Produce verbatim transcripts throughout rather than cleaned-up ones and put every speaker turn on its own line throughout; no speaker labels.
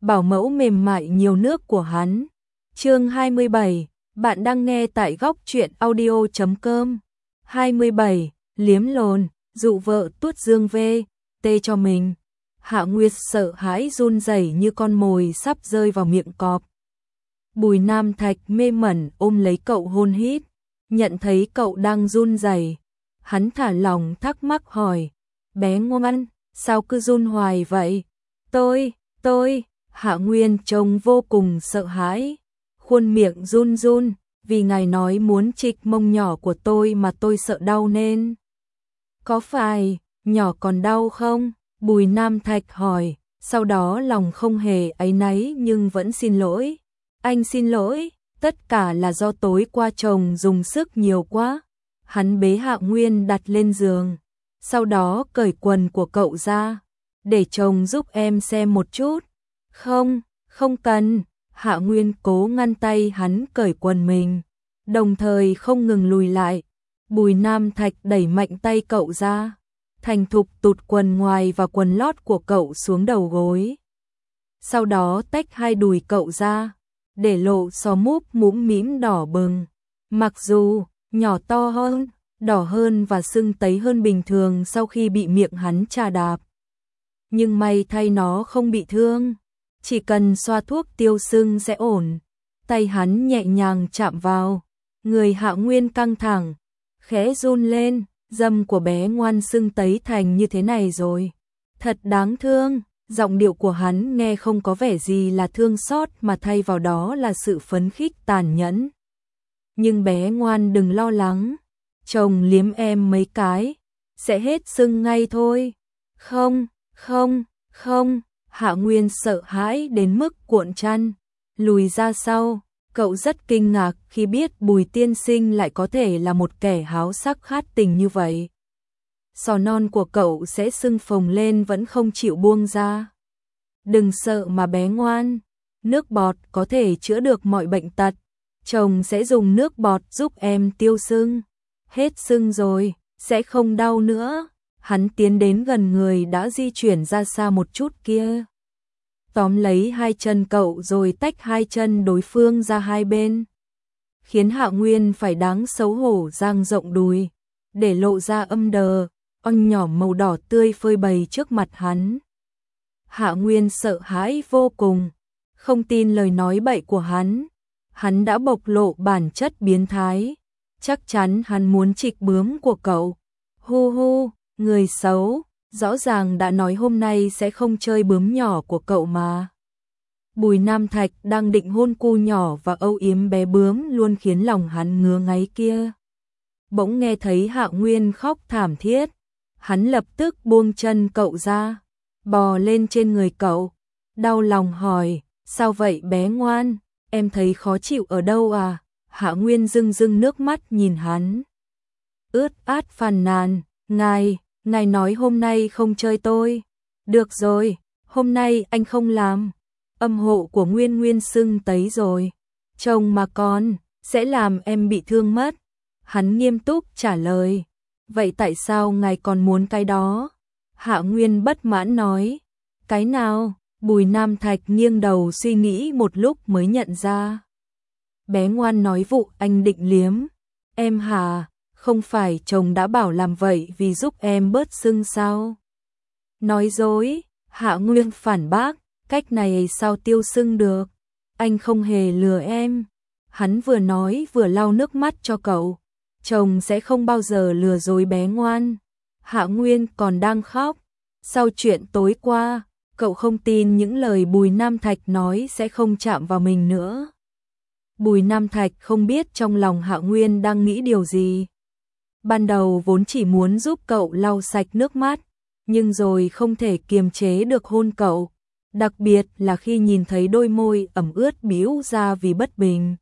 bảo mẫu mềm mại nhiều nước của hắn. Chương hai mươi bảy, bạn đang nghe tại góc truyện audio chấm com. hai mươi bảy, liếm lồn, dụ vợ tuốt dương vê, tê cho mình. Hạ Nguyệt sợ hãi run rẩy như con mồi sắp rơi vào miệng cọp. Bùi Nam Thạch mê mẩn ôm lấy cậu hôn hít, nhận thấy cậu đang run rẩy, hắn thả lòng thắc mắc hỏi, bé ngoan, sao cứ run hoài vậy? Tôi, tôi, Hạ Nguyên trông vô cùng sợ hãi, khuôn miệng run run, vì ngài nói muốn trịch mông nhỏ của tôi mà tôi sợ đau nên. Có phải, nhỏ còn đau không? Bùi Nam Thạch hỏi, sau đó lòng không hề áy náy nhưng vẫn xin lỗi. Anh xin lỗi, tất cả là do tối qua chồng dùng sức nhiều quá. Hắn bế Hạ Nguyên đặt lên giường, sau đó cởi quần của cậu ra, để chồng giúp em xem một chút. Không, không cần, Hạ Nguyên cố ngăn tay hắn cởi quần mình, đồng thời không ngừng lùi lại. Bùi Nam Thạch đẩy mạnh tay cậu ra, thành thục tụt quần ngoài và quần lót của cậu xuống đầu gối. Sau đó tách hai đùi cậu ra, để lộ xó múp mũm mĩm đỏ bừng. Mặc dù nhỏ to hơn, đỏ hơn và sưng tấy hơn bình thường sau khi bị miệng hắn chà đạp, nhưng may thay nó không bị thương, chỉ cần xoa thuốc tiêu sưng sẽ ổn. Tay hắn nhẹ nhàng chạm vào, người Hạ Nguyên căng thẳng, khẽ run lên, dâm của bé ngoan sưng tấy thành như thế này rồi. Thật đáng thương, giọng điệu của hắn nghe không có vẻ gì là thương xót mà thay vào đó là sự phấn khích tàn nhẫn. Nhưng bé ngoan đừng lo lắng, chồng liếm em mấy cái, sẽ hết sưng ngay thôi. Không, không, không, Hạ Nguyên sợ hãi đến mức cuộn chăn, lùi ra sau. Cậu rất kinh ngạc khi biết Bùi tiên sinh lại có thể là một kẻ háo sắc khát tình như vậy. Sò non của cậu sẽ sưng phồng lên vẫn không chịu buông ra. Đừng sợ mà bé ngoan, nước bọt có thể chữa được mọi bệnh tật. Chồng sẽ dùng nước bọt giúp em tiêu sưng. Hết sưng rồi, sẽ không đau nữa. Hắn tiến đến gần người đã di chuyển ra xa một chút kia, tóm lấy hai chân cậu rồi tách hai chân đối phương ra hai bên, khiến Hạ Nguyên phải đáng xấu hổ dang rộng đùi, để lộ ra âm đờ, oanh nhỏ màu đỏ tươi phơi bày trước mặt hắn. Hạ Nguyên sợ hãi vô cùng, không tin lời nói bậy của hắn. Hắn đã bộc lộ bản chất biến thái, chắc chắn hắn muốn trịch bướm của cậu. Hu hu, người xấu, rõ ràng đã nói hôm nay sẽ không chơi bướm nhỏ của cậu mà. Bùi Nam Thạch đang định hôn cu nhỏ và âu yếm bé bướm luôn khiến lòng hắn ngứa ngáy kia. Bỗng nghe thấy Hạ Nguyên khóc thảm thiết, hắn lập tức buông chân cậu ra, bò lên trên người cậu, đau lòng hỏi, sao vậy bé ngoan, em thấy khó chịu ở đâu à? Hạ Nguyên rưng rưng nước mắt nhìn hắn, ướt át phàn nàn, ngài, ngài nói hôm nay không chơi tôi. Được rồi, hôm nay anh không làm. Âm hộ của Nguyên Nguyên sưng tấy rồi, chồng mà con, sẽ làm em bị thương mất. Hắn nghiêm túc trả lời, vậy tại sao ngài còn muốn cái đó? Hạ Nguyên bất mãn nói, cái nào? Bùi Nam Thạch nghiêng đầu suy nghĩ một lúc mới nhận ra. Bé ngoan nói vụ anh định liếm em hả? Không phải chồng đã bảo làm vậy vì giúp em bớt sưng sao? Nói dối, Hạ Nguyên phản bác, cách này sao tiêu sưng được? Anh không hề lừa em. Hắn vừa nói vừa lau nước mắt cho cậu. Chồng sẽ không bao giờ lừa dối bé ngoan. Hạ Nguyên còn đang khóc. Sau chuyện tối qua, cậu không tin những lời Bùi Nam Thạch nói sẽ không chạm vào mình nữa. Bùi Nam Thạch không biết trong lòng Hạ Nguyên đang nghĩ điều gì. Ban đầu vốn chỉ muốn giúp cậu lau sạch nước mắt, nhưng rồi không thể kiềm chế được hôn cậu, đặc biệt là khi nhìn thấy đôi môi ẩm ướt bĩu ra vì bất bình.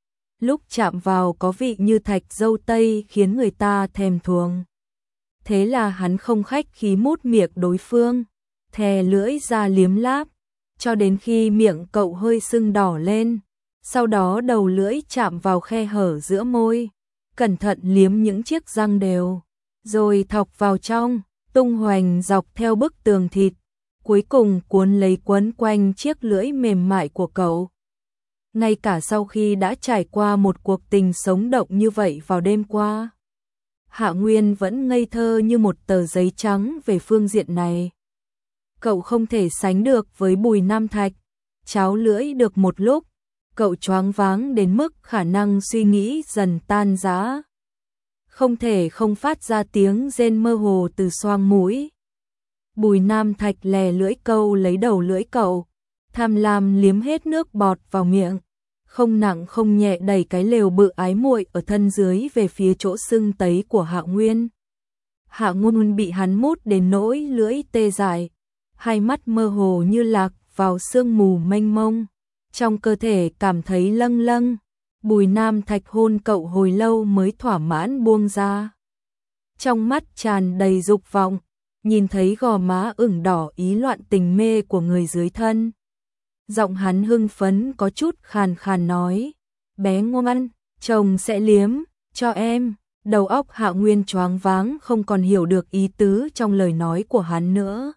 Lúc chạm vào có vị như thạch dâu tây khiến người ta thèm thuồng. Thế là hắn không khách khí mút miệng đối phương, thè lưỡi ra liếm láp, cho đến khi miệng cậu hơi sưng đỏ lên, sau đó đầu lưỡi chạm vào khe hở giữa môi, cẩn thận liếm những chiếc răng đều, rồi thọc vào trong, tung hoành dọc theo bức tường thịt, cuối cùng cuốn lấy quấn quanh chiếc lưỡi mềm mại của cậu. Ngay cả sau khi đã trải qua một cuộc tình sống động như vậy vào đêm qua, Hạ Nguyên vẫn ngây thơ như một tờ giấy trắng về phương diện này. Cậu không thể sánh được với Bùi Nam Thạch. Cháo lưỡi được một lúc, cậu choáng váng đến mức khả năng suy nghĩ dần tan rã. Không thể không phát ra tiếng rên mơ hồ từ xoang mũi. Bùi Nam Thạch lè lưỡi câu lấy đầu lưỡi cậu, tham lam liếm hết nước bọt vào miệng, không nặng không nhẹ đẩy cái lều bự ái muội ở thân dưới về phía chỗ sưng tấy của Hạ Nguyên. Hạ Nguyên bị hắn mút đến nỗi lưỡi tê dại, hai mắt mơ hồ như lạc vào sương mù mênh mông, trong cơ thể cảm thấy lâng lâng. Bùi Nam Thạch hôn cậu hồi lâu mới thỏa mãn buông ra. Trong mắt tràn đầy dục vọng, nhìn thấy gò má ửng đỏ ý loạn tình mê của người dưới thân. Giọng hắn hưng phấn có chút khàn khàn nói, bé ngoan, chồng sẽ liếm cho em. Đầu óc Hạ Nguyên choáng váng không còn hiểu được ý tứ trong lời nói của hắn nữa.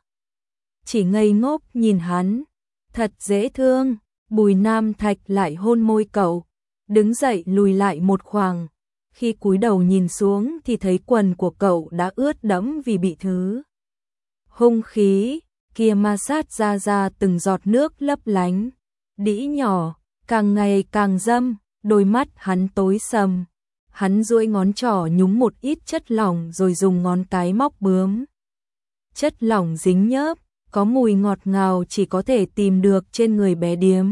Chỉ ngây ngốc nhìn hắn, thật dễ thương. Bùi Nam Thạch lại hôn môi cậu, đứng dậy lùi lại một khoảng. Khi cúi đầu nhìn xuống thì thấy quần của cậu đã ướt đẫm vì bị thứ hung khí kia ma sát ra ra từng giọt nước lấp lánh. Đĩ nhỏ, càng ngày càng dâm, đôi mắt hắn tối sầm. Hắn duỗi ngón trỏ nhúng một ít chất lỏng rồi dùng ngón cái móc bướm. Chất lỏng dính nhớp, có mùi ngọt ngào chỉ có thể tìm được trên người bé điếm.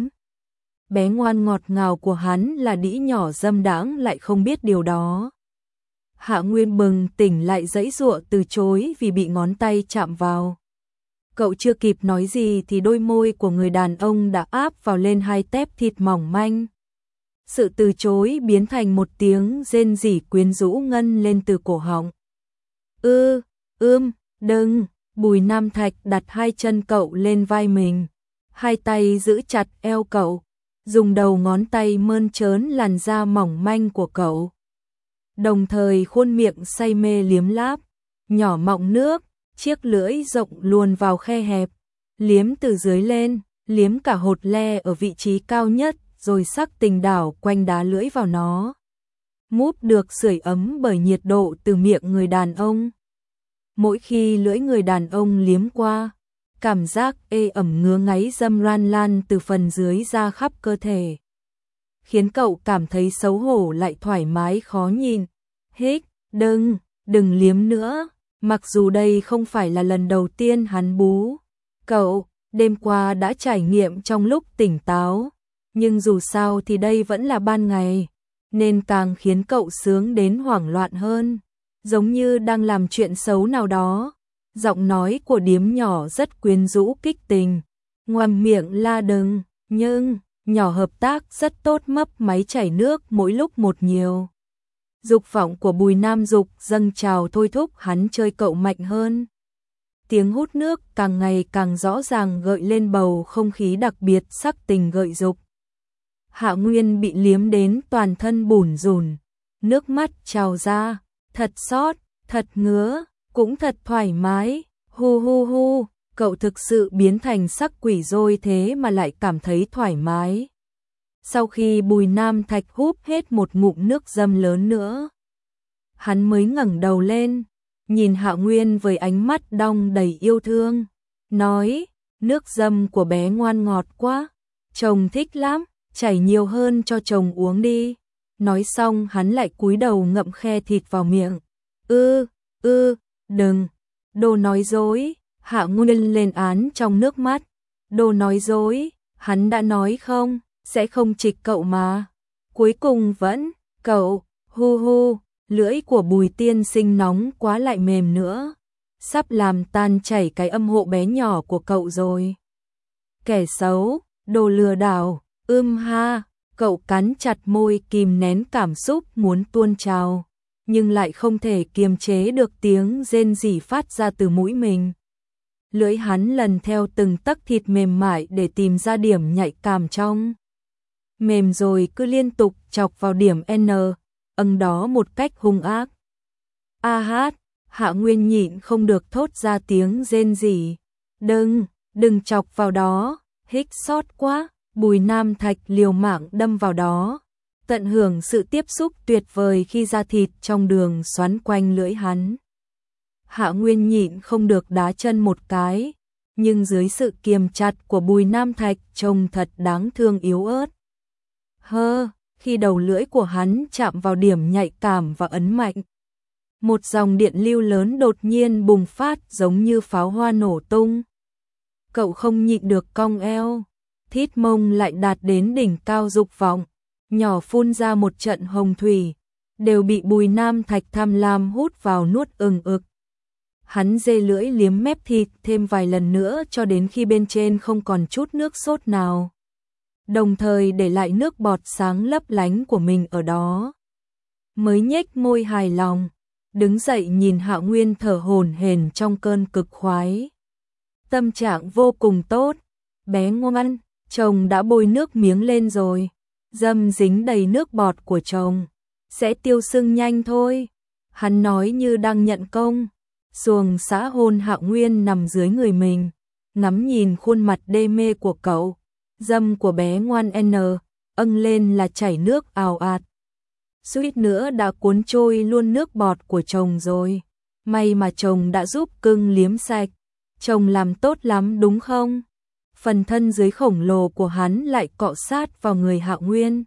Bé ngoan ngọt ngào của hắn là đĩ nhỏ dâm đãng lại không biết điều đó. Hạ Nguyên bừng tỉnh lại giãy giụa từ chối vì bị ngón tay chạm vào. Cậu chưa kịp nói gì thì đôi môi của người đàn ông đã áp vào lên hai tép thịt mỏng manh. Sự từ chối biến thành một tiếng rên rỉ quyến rũ ngân lên từ cổ họng. Ư, ưm, đừng. Bùi Nam Thạch đặt hai chân cậu lên vai mình, hai tay giữ chặt eo cậu, dùng đầu ngón tay mơn trớn làn da mỏng manh của cậu. Đồng thời khuôn miệng say mê liếm láp, nhỏ mọng nước, chiếc lưỡi rộng luồn vào khe hẹp, liếm từ dưới lên, liếm cả hột le ở vị trí cao nhất, rồi sắc tình đảo quanh đá lưỡi vào nó. Múp được sưởi ấm bởi nhiệt độ từ miệng người đàn ông. Mỗi khi lưỡi người đàn ông liếm qua, cảm giác ê ẩm ngứa ngáy dâm ran lan từ phần dưới ra khắp cơ thể, khiến cậu cảm thấy xấu hổ lại thoải mái khó nhìn. Hích, đừng, đừng liếm nữa. Mặc dù đây không phải là lần đầu tiên hắn bú cậu, đêm qua đã trải nghiệm trong lúc tỉnh táo, nhưng dù sao thì đây vẫn là ban ngày, nên càng khiến cậu sướng đến hoảng loạn hơn, giống như đang làm chuyện xấu nào đó. Giọng nói của điếm nhỏ rất quyến rũ kích tình, ngoằm miệng la đừng, nhưng nhỏ hợp tác rất tốt, mấp máy chảy nước mỗi lúc một nhiều. Dục vọng của Bùi Nam Dục dâng trào thôi thúc hắn chơi cậu mạnh hơn. Tiếng hút nước càng ngày càng rõ ràng gợi lên bầu không khí đặc biệt sắc tình gợi dục. Hạ Nguyên bị liếm đến toàn thân bủn rủn, nước mắt trào ra, thật xót, thật ngứa, cũng thật thoải mái. Hu hu hu, cậu thực sự biến thành sắc quỷ rồi thế mà lại cảm thấy thoải mái. Sau khi Bùi Nam Thạch húp hết một ngụm nước dâm lớn nữa, hắn mới ngẩng đầu lên, nhìn Hạ Nguyên với ánh mắt đong đầy yêu thương, nói, nước dâm của bé ngoan ngọt quá, chồng thích lắm, chảy nhiều hơn cho chồng uống đi. Nói xong hắn lại cúi đầu ngậm khe thịt vào miệng. Ư, ư, đừng, đồ nói dối. Hạ Nguyên lên án trong nước mắt. Đồ nói dối, hắn đã nói không, sẽ không trịch cậu mà. Cuối cùng vẫn, cậu, hu hu, lưỡi của Bùi tiên sinh nóng quá lại mềm nữa, sắp làm tan chảy cái âm hộ bé nhỏ của cậu rồi. Kẻ xấu, đồ lừa đảo, ưm ha, cậu cắn chặt môi kìm nén cảm xúc muốn tuôn trào, nhưng lại không thể kiềm chế được tiếng rên rỉ phát ra từ mũi mình. Lưỡi hắn lần theo từng tấc thịt mềm mại để tìm ra điểm nhạy cảm trong mềm rồi cứ liên tục chọc vào điểm N, âng đó một cách hung ác. A hát, Hạ Nguyên nhịn không được thốt ra tiếng rên rỉ. Đừng, đừng chọc vào đó, hích sót quá, Bùi Nam Thạch liều mạng đâm vào đó, tận hưởng sự tiếp xúc tuyệt vời khi da thịt trong đường xoắn quanh lưỡi hắn. Hạ Nguyên nhịn không được đá chân một cái, nhưng dưới sự kiềm chặt của Bùi Nam Thạch trông thật đáng thương yếu ớt. Hơ, khi đầu lưỡi của hắn chạm vào điểm nhạy cảm và ấn mạnh, một dòng điện lưu lớn đột nhiên bùng phát giống như pháo hoa nổ tung. Cậu không nhịn được cong eo, thít mông lại đạt đến đỉnh cao dục vọng, nhỏ phun ra một trận hồng thủy, đều bị Bùi Nam Thạch tham lam hút vào nuốt ừng ực. Hắn dê lưỡi liếm mép thịt thêm vài lần nữa cho đến khi bên trên không còn chút nước sốt nào, đồng thời để lại nước bọt sáng lấp lánh của mình ở đó. Mới nhếch môi hài lòng, đứng dậy nhìn Hạ Nguyên thở hổn hển trong cơn cực khoái. Tâm trạng vô cùng tốt, bé ngoan, chồng đã bôi nước miếng lên rồi, dâm dính đầy nước bọt của chồng, sẽ tiêu sưng nhanh thôi. Hắn nói như đang nhận công, xuồng xã hôn Hạ Nguyên nằm dưới người mình, ngắm nhìn khuôn mặt đê mê của cậu, dâm của bé ngoan n, âng lên là chảy nước ào ạt. Suýt nữa đã cuốn trôi luôn nước bọt của chồng rồi, may mà chồng đã giúp cưng liếm sạch, chồng làm tốt lắm đúng không? Phần thân dưới khổng lồ của hắn lại cọ sát vào người Hạ Nguyên.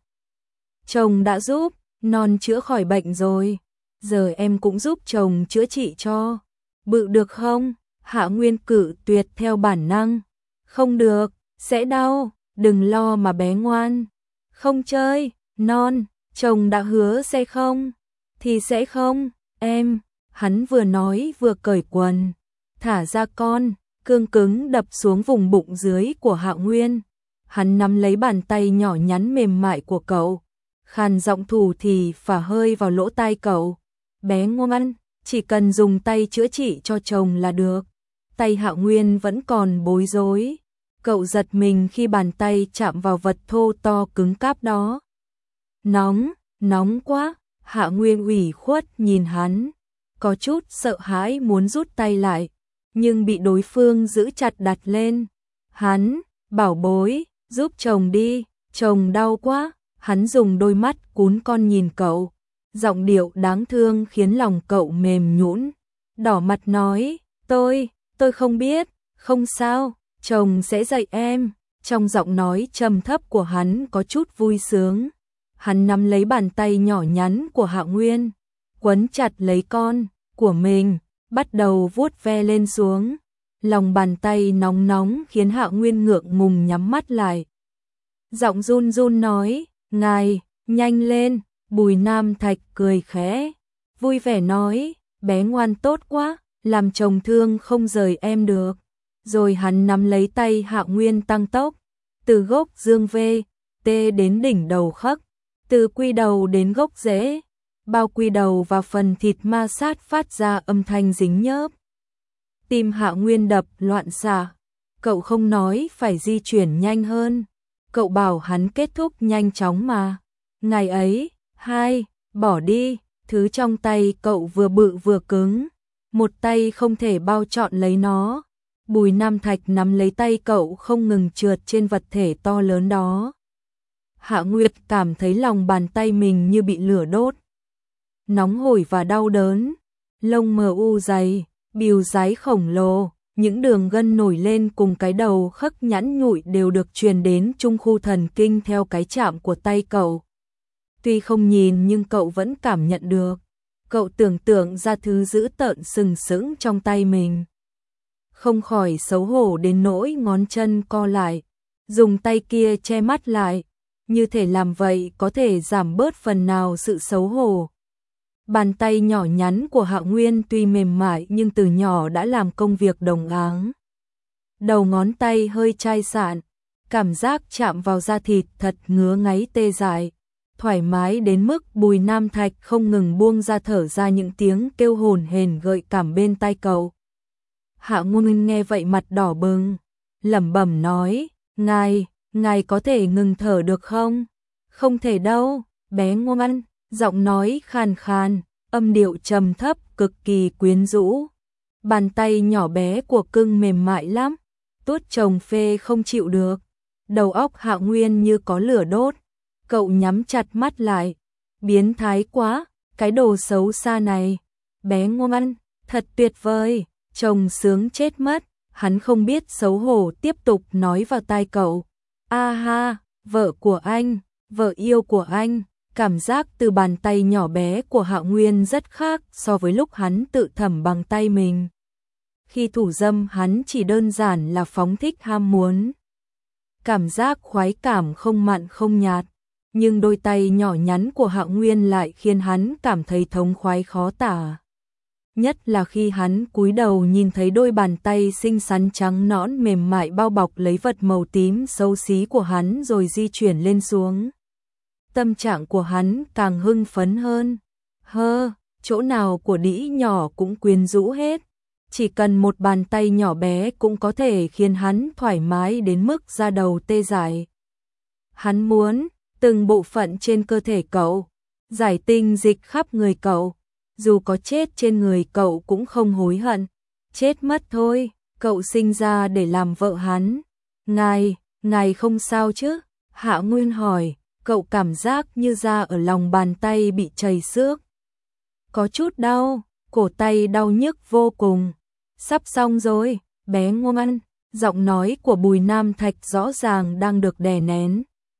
Chồng đã giúp, non chữa khỏi bệnh rồi, giờ em cũng giúp chồng chữa trị cho. Bự được không? Hạ Nguyên cự tuyệt theo bản năng. Không được, sẽ đau, đừng lo mà bé ngoan. Không chơi, non, chồng đã hứa sẽ không? Thì sẽ không, em. Hắn vừa nói vừa cởi quần. Thả ra con, cương cứng đập xuống vùng bụng dưới của Hạ Nguyên. Hắn nắm lấy bàn tay nhỏ nhắn mềm mại của cậu, khàn giọng thủ thì phả hơi vào lỗ tai cậu. Bé ngoan, chỉ cần dùng tay chữa trị cho chồng là được. Tay Hạ Nguyên vẫn còn bối rối. Cậu giật mình khi bàn tay chạm vào vật thô to cứng cáp đó. Nóng, nóng quá. Hạ Nguyên ủy khuất nhìn hắn, có chút sợ hãi muốn rút tay lại, nhưng bị đối phương giữ chặt đặt lên. Hắn, bảo bối, giúp chồng đi, chồng đau quá. Hắn dùng đôi mắt cún con nhìn cậu, giọng điệu đáng thương khiến lòng cậu mềm nhũn. Đỏ mặt nói, tôi, tôi không biết, không sao, chồng sẽ dạy em. Trong giọng nói trầm thấp của hắn có chút vui sướng. Hắn nắm lấy bàn tay nhỏ nhắn của Hạ Nguyên, quấn chặt lấy con của mình, bắt đầu vuốt ve lên xuống. Lòng bàn tay nóng nóng khiến Hạ Nguyên ngượng ngùng nhắm mắt lại. Giọng run run nói, ngài, nhanh lên. Bùi Nam Thạch cười khẽ, vui vẻ nói, bé ngoan tốt quá, làm chồng thương không rời em được. Rồi hắn nắm lấy tay Hạ Nguyên tăng tốc, từ gốc dương vê, tê đến đỉnh đầu khắc, từ quy đầu đến gốc rễ, bao quy đầu và phần thịt ma sát phát ra âm thanh dính nhớp. Tim Hạ Nguyên đập loạn xạ, cậu không nói phải di chuyển nhanh hơn, cậu bảo hắn kết thúc nhanh chóng mà. Ngày ấy, hai, bỏ đi, thứ trong tay cậu vừa bự vừa cứng, một tay không thể bao trọn lấy nó. Bùi Nam Thạch nắm lấy tay cậu không ngừng trượt trên vật thể to lớn đó. Hạ Nguyệt cảm thấy lòng bàn tay mình như bị lửa đốt, nóng hổi và đau đớn. Lông mờ u dày, bìu dái khổng lồ, những đường gân nổi lên cùng cái đầu khắc nhẵn nhụi đều được truyền đến trung khu thần kinh theo cái chạm của tay cậu. Tuy không nhìn nhưng cậu vẫn cảm nhận được. Cậu tưởng tượng ra thứ dữ tợn sừng sững trong tay mình, không khỏi xấu hổ đến nỗi ngón chân co lại, dùng tay kia che mắt lại, như thể làm vậy có thể giảm bớt phần nào sự xấu hổ. Bàn tay nhỏ nhắn của Hạ Nguyên tuy mềm mại nhưng từ nhỏ đã làm công việc đồng áng. Đầu ngón tay hơi chai sạn, cảm giác chạm vào da thịt thật ngứa ngáy tê dại, thoải mái đến mức Bùi Nam Thạch không ngừng buông ra thở ra những tiếng kêu hồn hển gợi cảm bên tai cậu. Hạ Nguyên nghe vậy mặt đỏ bừng, lẩm bẩm nói, ngài, ngài có thể ngừng thở được không? Không thể đâu, bé ngoan. Giọng nói khàn khàn, âm điệu trầm thấp cực kỳ quyến rũ. Bàn tay nhỏ bé của cưng mềm mại lắm, Tuốt chồng phê không chịu được, đầu óc Hạ Nguyên như có lửa đốt, cậu nhắm chặt mắt lại, biến thái quá, cái đồ xấu xa này, bé ngoan, thật tuyệt vời, chồng sướng chết mất, hắn không biết xấu hổ tiếp tục nói vào tai cậu, a ha, vợ của anh, vợ yêu của anh. Cảm giác từ bàn tay nhỏ bé của Hạ Nguyên rất khác so với lúc hắn tự thẩm bằng tay mình. Khi thủ dâm hắn chỉ đơn giản là phóng thích ham muốn. Cảm giác khoái cảm không mặn không nhạt, nhưng đôi tay nhỏ nhắn của Hạ Nguyên lại khiến hắn cảm thấy thống khoái khó tả. Nhất là khi hắn cúi đầu nhìn thấy đôi bàn tay xinh xắn trắng nõn mềm mại bao bọc lấy vật màu tím xấu xí của hắn rồi di chuyển lên xuống. Tâm trạng của hắn càng hưng phấn hơn. Hơ, chỗ nào của đĩ nhỏ cũng quyến rũ hết. Chỉ cần một bàn tay nhỏ bé cũng có thể khiến hắn thoải mái đến mức da đầu tê dại. Hắn muốn từng bộ phận trên cơ thể cậu, giải tinh dịch khắp người cậu. Dù có chết trên người cậu cũng không hối hận. Chết mất thôi, cậu sinh ra để làm vợ hắn. Ngài, ngài không sao chứ? Hạ Nguyên hỏi. Cậu cảm giác như da ở lòng bàn tay bị chảy xước. Có chút đau, cổ tay đau nhức vô cùng. Sắp xong rồi, bé ngoan, giọng nói của Bùi Nam Thạch rõ ràng đang được đè nén.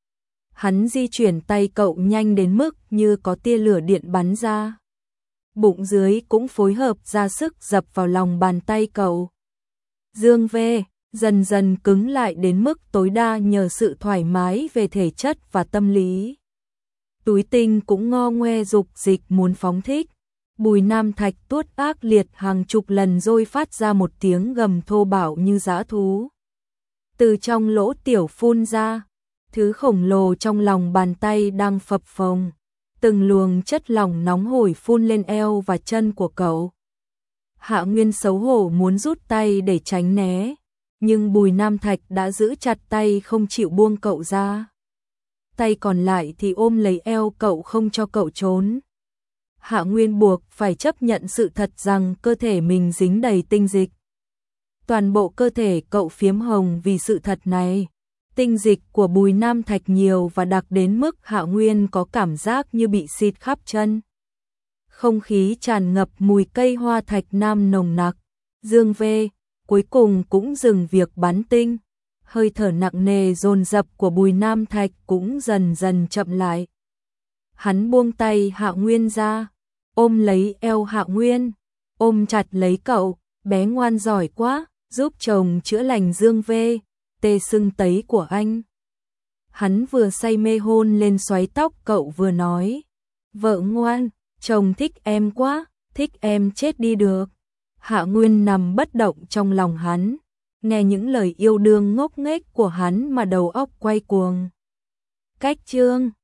Hắn di chuyển tay cậu nhanh đến mức như có tia lửa điện bắn ra. Bụng dưới cũng phối hợp ra sức dập vào lòng bàn tay cậu. Dương về. Dần dần cứng lại đến mức tối đa nhờ sự thoải mái về thể chất và tâm lý. Túi tinh cũng ngo ngoe dục dịch muốn phóng thích. Bùi Nam Thạch tuốt ác liệt hàng chục lần rồi phát ra một tiếng gầm thô bạo như dã thú. Từ trong lỗ tiểu phun ra, thứ khổng lồ trong lòng bàn tay đang phập phồng. Từng luồng chất lỏng nóng hổi phun lên eo và chân của cậu. Hạ Nguyên xấu hổ muốn rút tay để tránh né. Nhưng Bùi Nam Thạch đã giữ chặt tay không chịu buông cậu ra. Tay còn lại thì ôm lấy eo cậu không cho cậu trốn. Hạ Nguyên buộc phải chấp nhận sự thật rằng cơ thể mình dính đầy tinh dịch. Toàn bộ cơ thể cậu phiếm hồng vì sự thật này. Tinh dịch của Bùi Nam Thạch nhiều và đặc đến mức Hạ Nguyên có cảm giác như bị xịt khắp chân. Không khí tràn ngập mùi cây hoa thạch nam nồng nặc. Dương về. Cuối cùng cũng dừng việc bắn tinh, hơi thở nặng nề dồn dập của Bùi Nam Thạch cũng dần dần chậm lại. Hắn buông tay Hạ Nguyên ra, ôm lấy eo Hạ Nguyên, ôm chặt lấy cậu, bé ngoan giỏi quá, giúp chồng chữa lành dương vê, tê sưng tấy của anh. Hắn vừa say mê hôn lên xoáy tóc cậu vừa nói, vợ ngoan, chồng thích em quá, thích em chết đi được. Hạ Nguyên nằm bất động trong lòng hắn, nghe những lời yêu đương ngốc nghếch của hắn mà đầu óc quay cuồng. Cách chương